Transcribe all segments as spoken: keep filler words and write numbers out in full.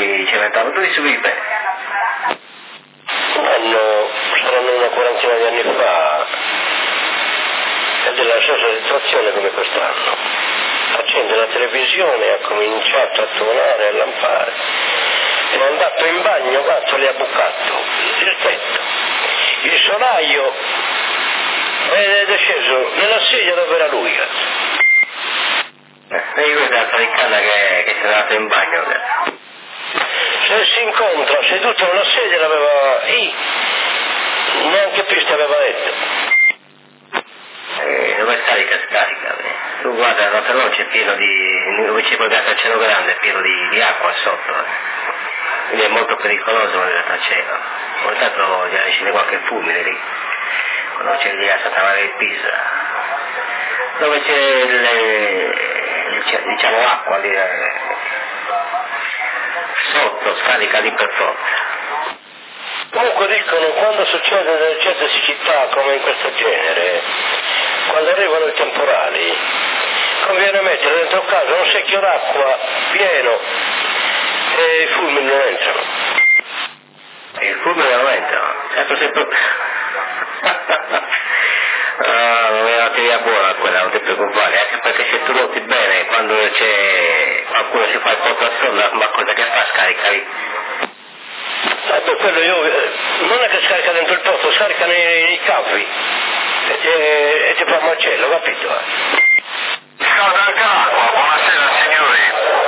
qui cementato, dove si vive? Hanno, saranno una quarantina di anni fa, è della stessa situazione come quest'anno. Accende la televisione, ha cominciato a tuonare, a lampare, è andato in bagno, quanto le ha bucato il tetto, il solaio, ed è sceso nella sedia dove era lui. Eh, io vedo la riccarda che, che si è andato in bagno. Se si incontra seduto nella sedia l'aveva, i, neanche pista aveva detto. Eh, dove scarica scarica? Tu guarda, l'altro non c'è pieno di, dove ci puoi andare a cielo grande, è pieno di, di acqua sotto. Eh. Quindi è molto pericoloso andare a cielo. Ogni tanto già scende qualche fulmine lì, quando c'è lì a Santa Maria di Pisa. Dove c'è le, diciamo acqua lì, eh, sotto, scarica lì per forza. Comunque dicono, quando succedono delle certe siccità come in questo genere, quando arrivano i temporali, conviene mettere dentro casa un secchio d'acqua pieno e i fulmini non entrano. E il fulmine non entrano? Certo, sempre... Ah, non è una teoria buona quella, non ti preoccupare, anche perché se tu noti bene, quando c'è qualcuno si fa il porto a sonda, ma cosa che fa? Scarica lì. Ah, beh, quello io, eh, non è che scarica dentro il posto, scarica nei, nei cavi e ti, e ti fa macello, capito? Scalda anche l'acqua, buonasera signori.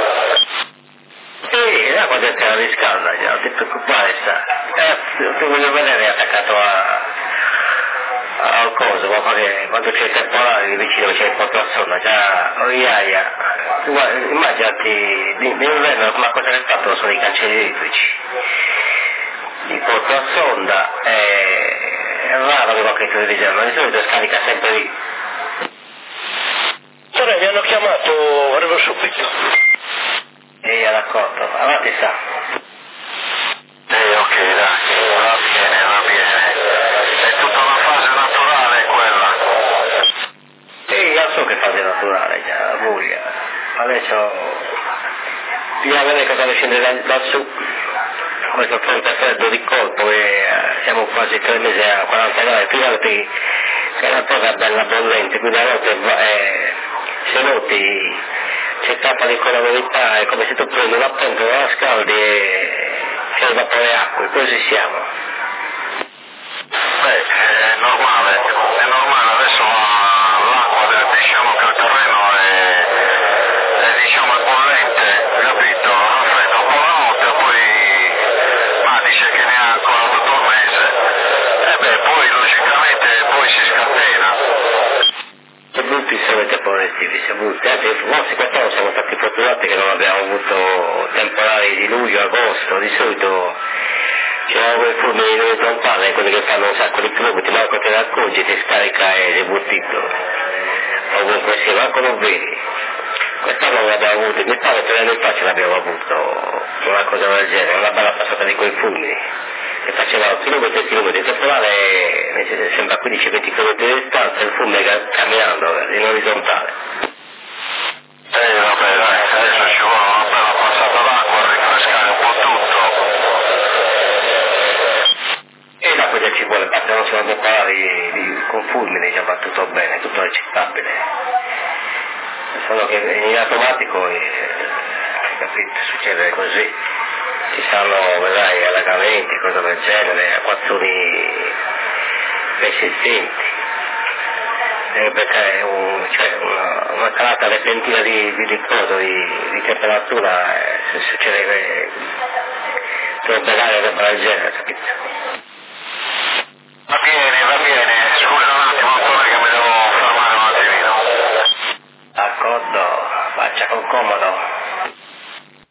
Sì, l'acqua dentro la riscalda già, non ti preoccupare, sta. Eh, ti voglio vedere attaccato a... al coso, quando c'è il temporale lì vicino c'è il porto a sonda, già, oh iaia. Tu guarda, immaginati, d'inverno, ma cosa che fatto sono i cancelli elettrici. Il porto a sonda è, è raro che qualche televisione, ma di solito scarica sempre lì. Però mi hanno chiamato, arrivo subito. E era d'accordo, avanti sta. Eh, ok, dai, va bene, va bene. È tutta una fase naturale quella. Sì, io so che fase naturale, già, la buia. Adesso bisogna vedere cosa ne scende da, da su. Questo fronte freddo di colpo e eh, siamo quasi tre mesi a quaranta gradi, prima che è una cosa bella bollente, quindi a volte eh, se noti c'è tappa di colorabilità, è come se tu prendi una pentola, la scaldi e c'è il vapore acqua, e così siamo. Beh, è normale, è normale, adesso l'acqua, diciamo che il terreno è, è diciamo è bollente, capito? Raffredda un po' la notte, poi ma dice che ne ha ancora tutto il mese. E beh, poi logicamente poi si scatena. Che brutti sono i temporali estivi, si brutti, anzi forse quest'anno siamo stati fortunati che non abbiamo avuto temporali di luglio, agosto, di solito c'erano quei fulmini di trompane, quelli che fanno un sacco di chilometri, ma quando te ne accorgi ti scarica e è buttito, ovunque sia, manco non vedi. Quest'anno non l'abbiamo avuto, mi pare tre anni fa ce l'abbiamo avuto, una cosa del genere, una bella passata di quei fulmini, che facevano chilometri e chilometri, il temporale sembra quindici venti chilometri di distanza, il fulmine camminando in orizzontale. Eh vabbè dai, adesso ci vuole una bella passata d'acqua a rinfrescare un po' tutto. E dopo già ci vuole, basta non sono temporali di, con fulmine, già va tutto bene, tutto accettabile. Solo che in automatico, eh, capito, succede così. Ci stanno, vedrai, allagamenti, cose del genere, acquazzoni persistenti. Eh, perché un, cioè, una, una calata repentina di, di, di, cosa, di, di temperatura, eh, se succede che troppo l'aria roba del genere, capito? Va bene, va bene, scusa un attimo ancora che mi devo fermare un attimino. D'accordo, faccia con comodo.